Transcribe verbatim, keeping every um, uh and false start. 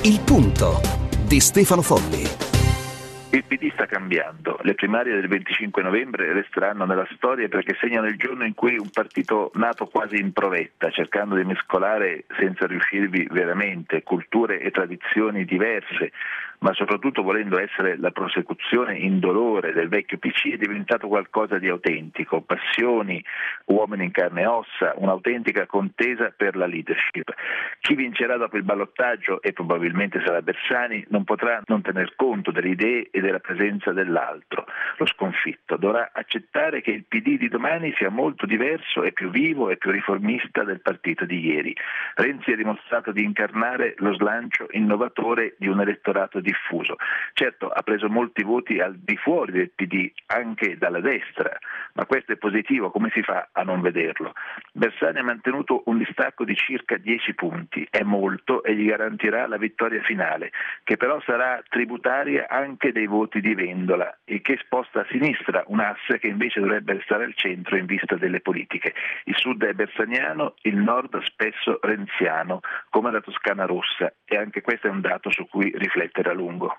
Il punto di Stefano Folli. Il P D sta cambiando. Le primarie del venticinque novembre resteranno nella storia perché segnano il giorno in cui un partito nato quasi in provetta, cercando di mescolare senza riuscirvi veramente culture e tradizioni diverse, ma soprattutto volendo essere la prosecuzione indolore del vecchio P C, è diventato qualcosa di autentico, passioni, uomini in carne e ossa, un'autentica contesa per la leadership. Chi vincerà dopo il ballottaggio, e probabilmente sarà Bersani, non potrà non tener conto delle idee e della presenza dell'altro, lo sconfitto. Dovrà accettare che il P D di domani sia molto diverso e più vivo e più riformista del partito di ieri. Renzi ha dimostrato di incarnare lo slancio innovatore di un elettorato diffuso. Certo, ha preso molti voti al di fuori del P D, anche dalla destra, ma questo è positivo, come si fa a non vederlo? Bersani ha mantenuto un distacco di circa dieci punti, è molto e gli garantirà la vittoria finale, che però sarà tributaria anche dei voti di Vendola, il che sposta a sinistra un asse che invece dovrebbe restare al centro in vista delle politiche. Il sud è bersaniano, il nord spesso renziano, come la Toscana rossa, e anche questo è un dato su cui riflettere a lungo.